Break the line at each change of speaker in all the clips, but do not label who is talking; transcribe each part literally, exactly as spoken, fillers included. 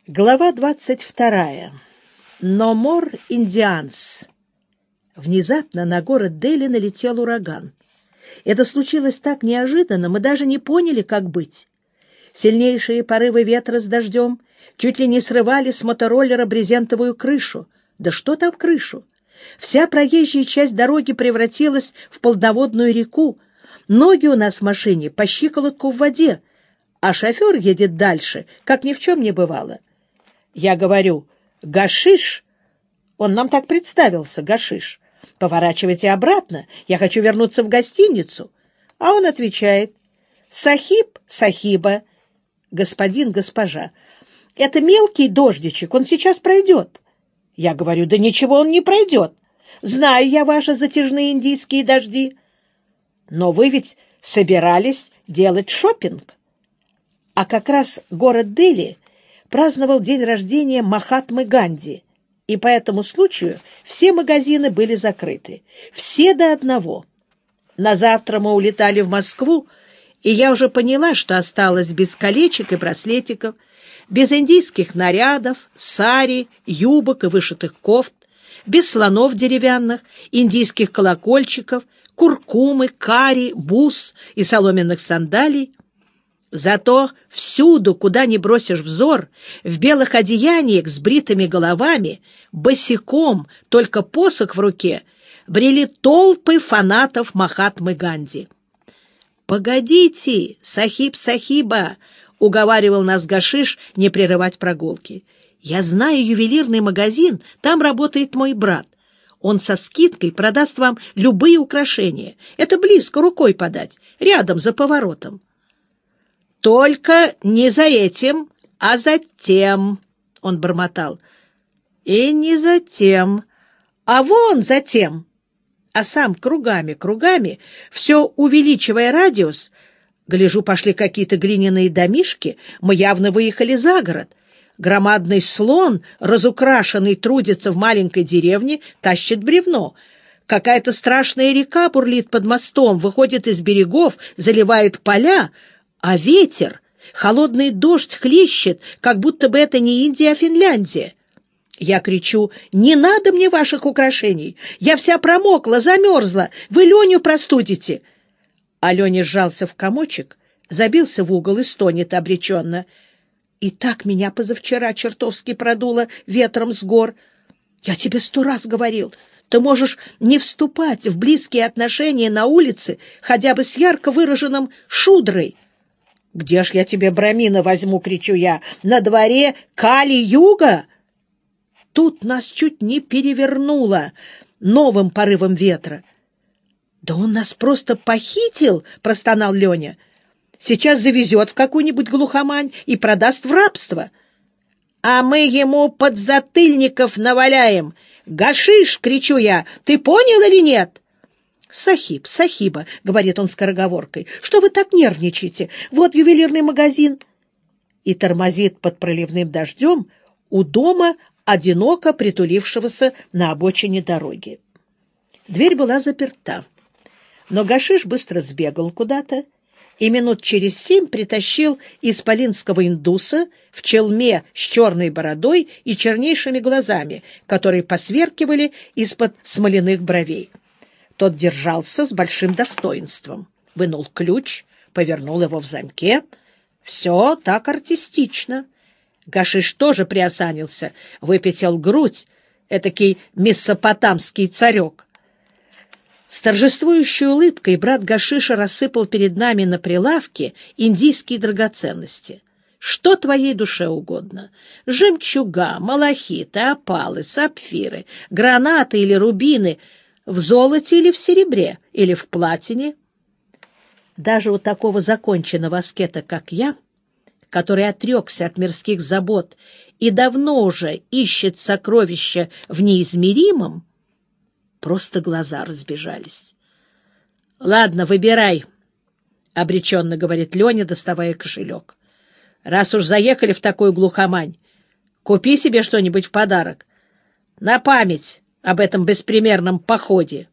Глава двадцать вторая. No more Indians. Внезапно на город Дели налетел ураган. Это случилось так неожиданно, мы даже не поняли, как быть. Сильнейшие порывы ветра с дождем чуть ли не срывали с мотороллера брезентовую крышу. Да что там крышу? Вся проезжая часть дороги превратилась в полноводную реку. Ноги у нас в машине по щиколотку в воде, а шофер едет дальше, как ни в чем не бывало. Я говорю: «Гашиш!» Он нам так представился, Гашиш. «Поворачивайте обратно, я хочу вернуться в гостиницу». А он отвечает: «Сахиб, сахиба, господин, госпожа, это мелкий дождичек, он сейчас пройдет». Я говорю: «Да ничего он не пройдет. Знаю я ваши затяжные индийские дожди. Но вы ведь собирались делать шопинг». А как раз город Дели праздновал день рождения Махатмы Ганди, и по этому случаю все магазины были закрыты, все до одного. На завтра мы улетали в Москву, и я уже поняла, что осталась без колечек и браслетиков, без индийских нарядов, сари, юбок и вышитых кофт, без слонов деревянных, индийских колокольчиков, куркумы, кари, бус и соломенных сандалий. Зато всюду, куда ни бросишь взор, в белых одеяниях с бритыми головами, босиком, только посох в руке, брели толпы фанатов Махатмы Ганди. «Погодите, сахиб сахиба!» — уговаривал нас Гашиш не прерывать прогулки. «Я знаю ювелирный магазин, там работает мой брат. Он со скидкой продаст вам любые украшения. Это близко, рукой подать, рядом, за поворотом». «Только не за этим, а за тем», — он бормотал. «И не за тем, а вон за тем». А сам кругами, кругами, все увеличивая радиус. Гляжу, пошли какие-то глиняные домишки, мы явно выехали за город. Громадный слон, разукрашенный, трудится в маленькой деревне, тащит бревно. Какая-то страшная река бурлит под мостом, выходит из берегов, заливает поля. А ветер, холодный дождь хлещет, как будто бы это не Индия, а Финляндия. Я кричу: «Не надо мне ваших украшений! Я вся промокла, замерзла, вы Леню простудите!» А Леня сжался в комочек, забился в угол и стонет обреченно. «И так меня позавчера чертовски продуло ветром с гор. Я тебе сто раз говорил, ты можешь не вступать в близкие отношения на улице, хотя бы с ярко выраженным шудрой». «Где ж я тебе брамина возьму?» — кричу я. «На дворе Кали-юга!» Тут нас чуть не перевернуло новым порывом ветра. «Да он нас просто похитил!» — простонал Леня. «Сейчас завезет в какую-нибудь глухомань и продаст в рабство. А мы ему подзатыльников наваляем! Гашиш!» — кричу я. «Ты понял или нет?» «Сахиб, сахиба», — говорит он скороговоркой, — «что вы так нервничаете? Вот ювелирный магазин». И тормозит под проливным дождем у дома, одиноко притулившегося на обочине дороги. Дверь была заперта, но Гашиш быстро сбегал куда-то и минут через семь притащил исполинского индуса в челме с черной бородой и чернейшими глазами, которые посверкивали из-под смоляных бровей. Тот держался с большим достоинством. Вынул ключ, повернул его в замке. Все так артистично. Гашиш тоже приосанился, выпятил грудь, этакий месопотамский царек. С торжествующей улыбкой брат Гашиша рассыпал перед нами на прилавке индийские драгоценности. Что твоей душе угодно. Жемчуга, малахиты, опалы, сапфиры, гранаты или рубины — в золоте или в серебре, или в платине. Даже у такого законченного аскета, как я, который отрекся от мирских забот и давно уже ищет сокровища в неизмеримом, просто глаза разбежались. — Ладно, выбирай, — обреченно говорит Леня, доставая кошелек. — Раз уж заехали в такую глухомань, купи себе что-нибудь в подарок. На память об этом беспримерном походе.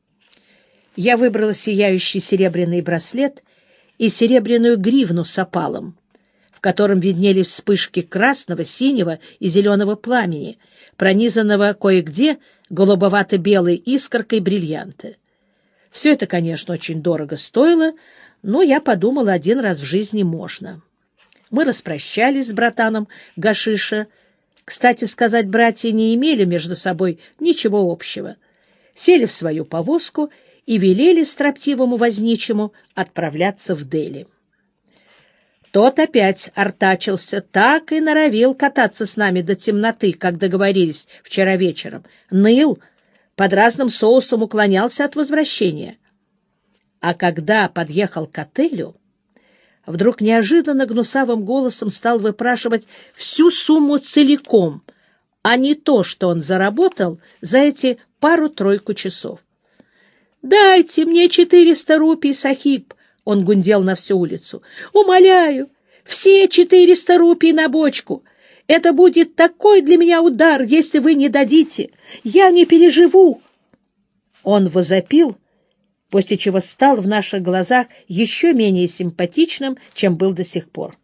Я выбрала сияющий серебряный браслет и серебряную гривну с опалом, в котором виднелись вспышки красного, синего и зеленого пламени, пронизанного кое-где голубовато-белой искоркой бриллианта. Все это, конечно, очень дорого стоило, но я подумала, один раз в жизни можно. Мы распрощались с братаном Гашиша. Кстати сказать, братья не имели между собой ничего общего. Сели в свою повозку и велели строптивому возничему отправляться в Дели. Тот опять артачился, так и норовил кататься с нами до темноты, как договорились вчера вечером. Ныл, под разным соусом уклонялся от возвращения. А когда подъехал к отелю, вдруг неожиданно гнусавым голосом стал выпрашивать всю сумму целиком, а не то, что он заработал за эти пару-тройку часов. «Дайте мне четыреста рупий, сахиб!» — он гундел на всю улицу. «Умоляю, все четыреста рупий на бочку! Это будет такой для меня удар, если вы не дадите! Я не переживу!» Он возопил, после чего стал в наших глазах еще менее симпатичным, чем был до сих пор.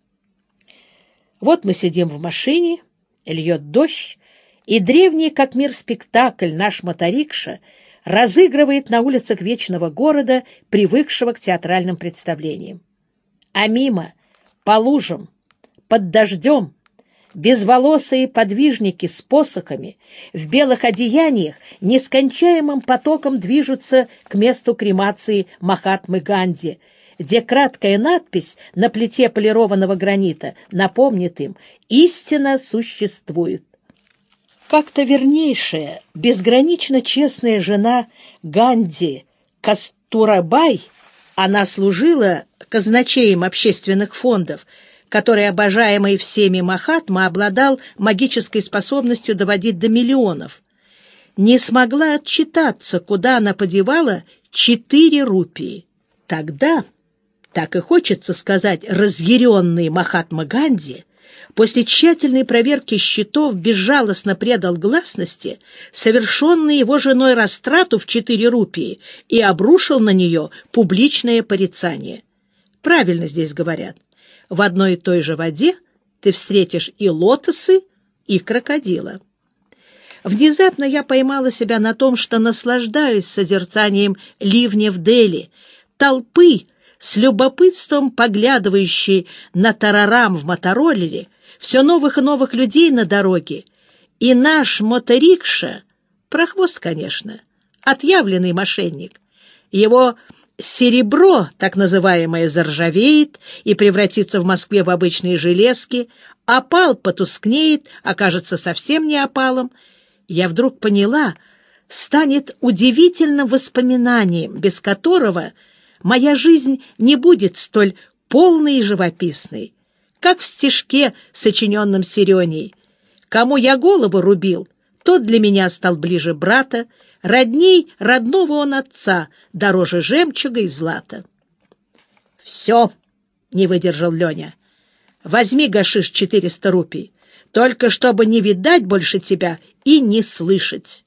Вот мы сидим в машине, льет дождь, и древний, как мир, спектакль наш моторикша разыгрывает на улицах вечного города, привыкшего к театральным представлениям. А мимо, по лужам, под дождем, безволосые подвижники с посохами в белых одеяниях нескончаемым потоком движутся к месту кремации Махатмы Ганди, где краткая надпись на плите полированного гранита напомнит им: «Истина существует». Как-то вернейшая, безгранично честная жена Ганди Кастурабай, она служила казначеем общественных фондов, который, обожаемый всеми Махатма, обладал магической способностью доводить до миллионов, не смогла отчитаться, куда она подевала четыре рупии. Тогда, так и хочется сказать, разъяренный Махатма Ганди после тщательной проверки счетов безжалостно предал гласности совершенную его женой растрату в четыре рупии и обрушил на нее публичное порицание. Правильно здесь говорят. В одной и той же воде ты встретишь и лотосы, и крокодила. Внезапно я поймала себя на том, что наслаждаюсь созерцанием ливня в Дели, толпы, с любопытством поглядывающей на тарарам в мотороллере, все новых и новых людей на дороге, и наш моторикша, прохвост, конечно, отъявленный мошенник, его серебро, так называемое, заржавеет и превратится в Москве в обычные железки, опал потускнеет, окажется совсем не опалом, я вдруг поняла, станет удивительным воспоминанием, без которого моя жизнь не будет столь полной и живописной, как в стишке, сочиненном Сиреней. Кому я голову рубил, тот для меня стал ближе брата, родней родного он отца, дороже жемчуга и злата. — Все, — не выдержал Леня, — возьми, Гашиш, четыреста рупий, только чтобы не видать больше тебя и не слышать.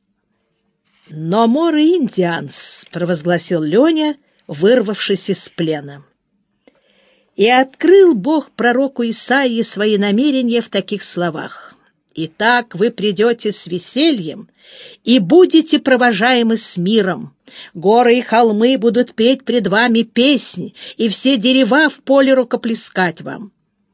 — Но мор индианс, — провозгласил Леня, вырвавшись из плена. И открыл Бог пророку Исаии свои намерения в таких словах: «Итак, вы придете с весельем и будете провожаемы с миром. Горы и холмы будут петь пред вами песнь, и все дерева в поле рукоплескать вам».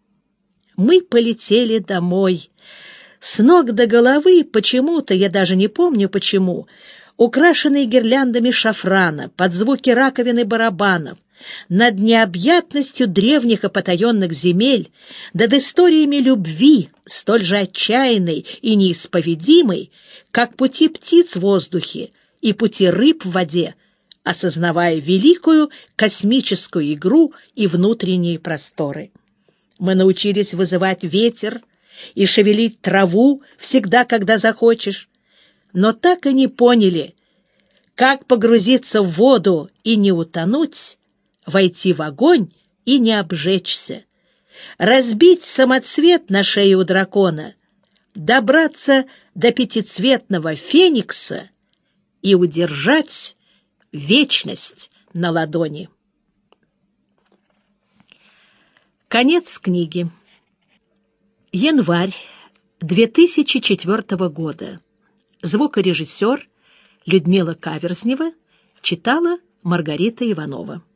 Мы полетели домой. С ног до головы, почему-то, я даже не помню почему, украшенные гирляндами шафрана, под звуки раковин и барабанов, над необъятностью древних и потаенных земель, над историями любви, столь же отчаянной и неисповедимой, как пути птиц в воздухе и пути рыб в воде, осознавая великую космическую игру и внутренние просторы. Мы научились вызывать ветер и шевелить траву всегда, когда захочешь, но так и не поняли, как погрузиться в воду и не утонуть, войти в огонь и не обжечься, разбить самоцвет на шее у дракона, добраться до пятицветного феникса и удержать вечность на ладони. Конец книги. Январь две тысячи четвёртого года. Звукорежиссер Людмила Каверзнева читала Маргарита Иванова.